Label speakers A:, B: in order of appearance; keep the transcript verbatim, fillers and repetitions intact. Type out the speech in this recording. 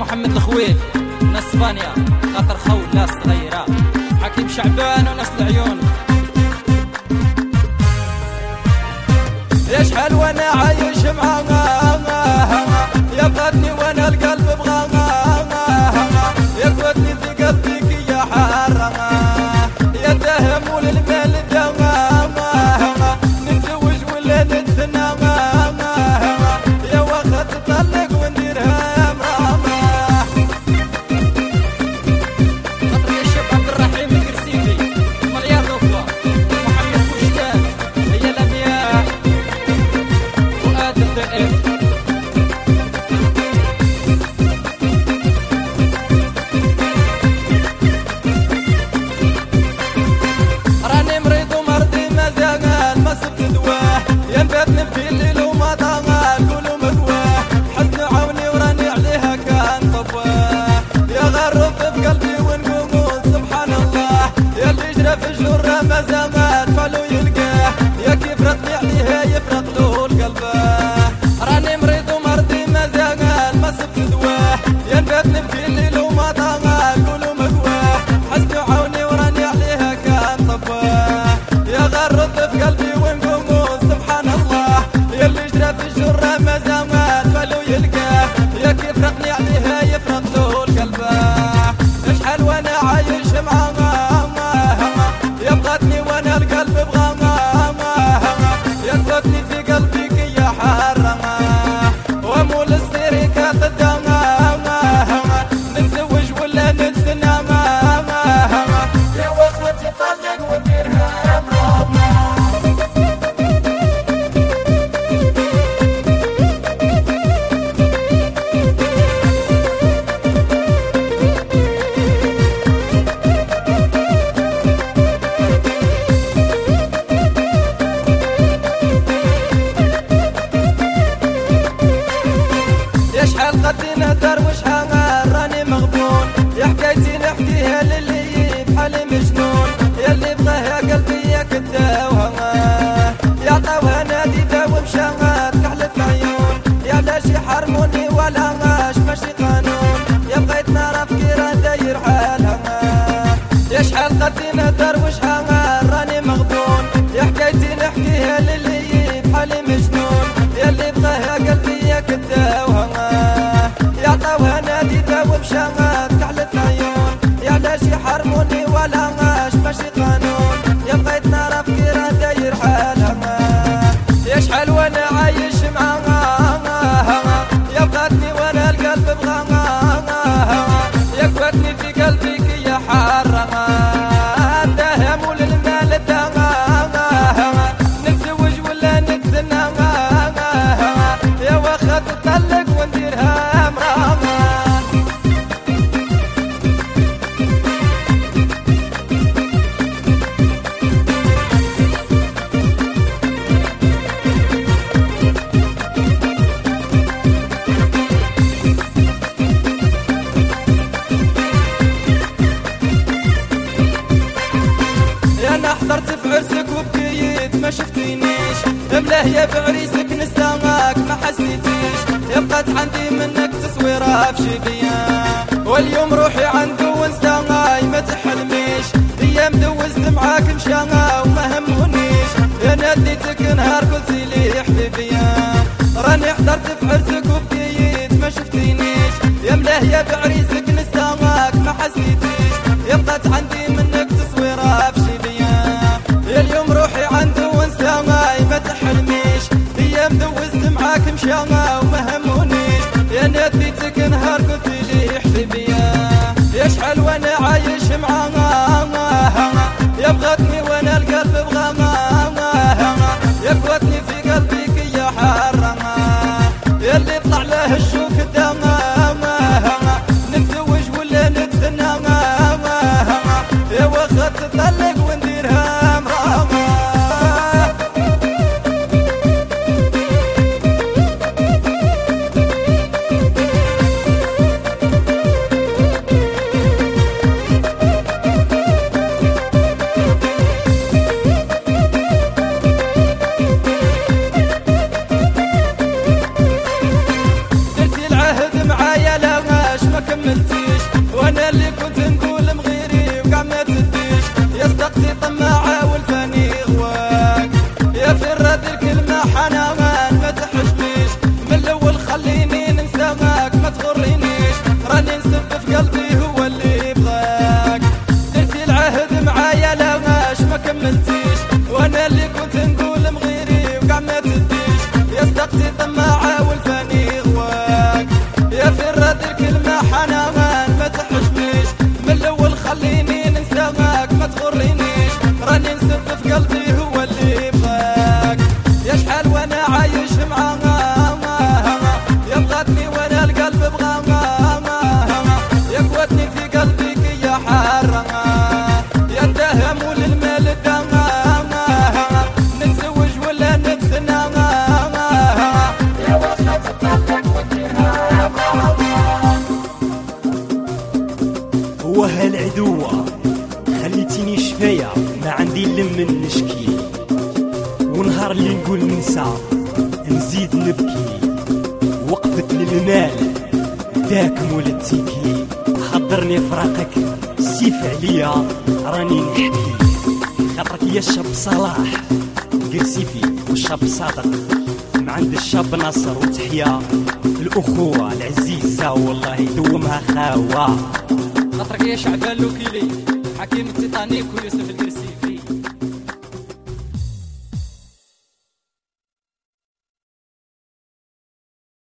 A: محمد الخويل من اسبانيا، خاطر خولة صغيرة، حكيم شعبان وناس العيون.
B: يا شحال وانا عايش معاها، يا بغاتني وانا القلب بغاها، يا قوتني في قلبك يا حارة، يا داهم وللمال داها، نتزوج ولا نتثنى، يا واخا تطلق ونديرها مرامة.
A: خاطر يا الشيخ عبد الرحيم الكرسيفي مليار ركوة، محمد بوشتان، هي الأنبياء، فؤاد الدائم.
B: راني مريض ومرضي مازال ما صبت دواه، يا نبات نبكي الليل وما طاغاه، قولوا مكواه حسن عوني وراني عليها كان طواه، يا غرب في قلبي ونقول سبحان الله، يا اللي جرى في الجرة ما زمان فالو يلقاه، يا كيف رقني عليها يفرق له القلباه. راني مريض ومرضي مازال ما صبت دواه، يا نبات نبكي الليل وما طاغاه، قولوا مكواه حسن عوني وراني عليها كان طواه، يا غرب في قلبي ونقول سبحان الله، يا اللي جرى في الجرة ما زمان فالو يلقاه، يا كيف رقني عليها يفرق له القلباه. اشحال وانا عايش معاها، يا بغاتني وانا القلب بغاها، يا قوتني في قلبك يا حارة، ومول السيري كتداها، نتزوج ولا نتسنى، يا واخوتي طلق ونديرها مرامة. يا شحال قدي نهدر وشحال راني مغبون، يا حكايتي نحكيها للي بحالي مجنون، يا اللي بغاها قلبي يا كداوها، يا عطاوها نادي داو مشاها تكحلت العيون، يا علاش يحرموني ولا غاش ماشي قانون، يا بغيت نعرف كي راه داير حالها. يا شحال قدي نهدر وشحال راني مغبون، يا حكايتي نحكيها للي بحالي مجنون، يا اللي بغاها قلبي يا كداوها، يا عطاوها نادي داو مشاها تكحلت العيون، يا علاش يحرموني ولا غاش ماشي قانون، يا بغيت نعرف كي راه داير حالها. يا شحال وانا عايش معاها، يا بغاتني وانا القلب بغاها، يا قوتني في قلبك يا حارة، داهم وللمال داها، نتزوج ولا نتسنى، يا واخا تطلق ونديرها مرامة. يا انا حضرت في عرسك وبكيت ما شفتينيش، ملاه يا بعريسك نسامك ما حسيتيش، يا بقات عندي منك تصويره في شبيان، واليوم روحي عنده ونساي ما تحلميش، ايام دوزت معاك مشاها وما همونيش، يا ناديتك نهار قلتي لي حبيبيان، راني حضرت في عرسك وبكيت ما شفتينيش، يا ملاه يا بعريسك نسامك ما حسيتيش، يا بقات عندي منك تصويره في شبيان، يا اليوم روحي عنده ونساي ما تحلميش، ايام دوزت معاك مشاها وما همونيش، يا ناديتك نهار قلتي لي حبيبيان. يا شحال وانا عايش معاها، يا بغاتني وانا القلب بغاها، يا قوتني في قلبك يا حارة، يا اللي طلع له الشوك داها، نتزوج ولا نتسنى، يا واخا تطلق ونديرها مرامة. ملتيش، وانا اللي كنت نقول مغيري وكاع ما تديش. يا صدقتي طماعة والفاني غواك، يا فراد الكلمة حنان ما تحشنيش. من الاول خليني ننساك ما تغرينيش، راني نسب في قلبي هو اللي بغاك. يا شحال وانا عايش معاها، يا بغاتني وانا القلب بغاها، يا قوتني في قلبك يا حارة، يا الدهم وللمال الدم، نتزوج ولا نتسنى، يا وصلة تطلق وديها.
C: هو هالعدوة خليتيني شفاية ما عندي لم نشكي، ونهار اللي نقول ننسى نزيد نبكي. وقفت للمال داك مولتيكي، حضرني فراقك سيف عليا راني نحكي. خاطرك يا الشاب صلاح قرسيفي والشاب صادق، من عند الشاب ناصر وتحيا الأخوة العزيزة والله يدومها خاوة.
A: خاطرك يا شعبان لوكيلي حكيم التيتانيك ويوسف القرسي.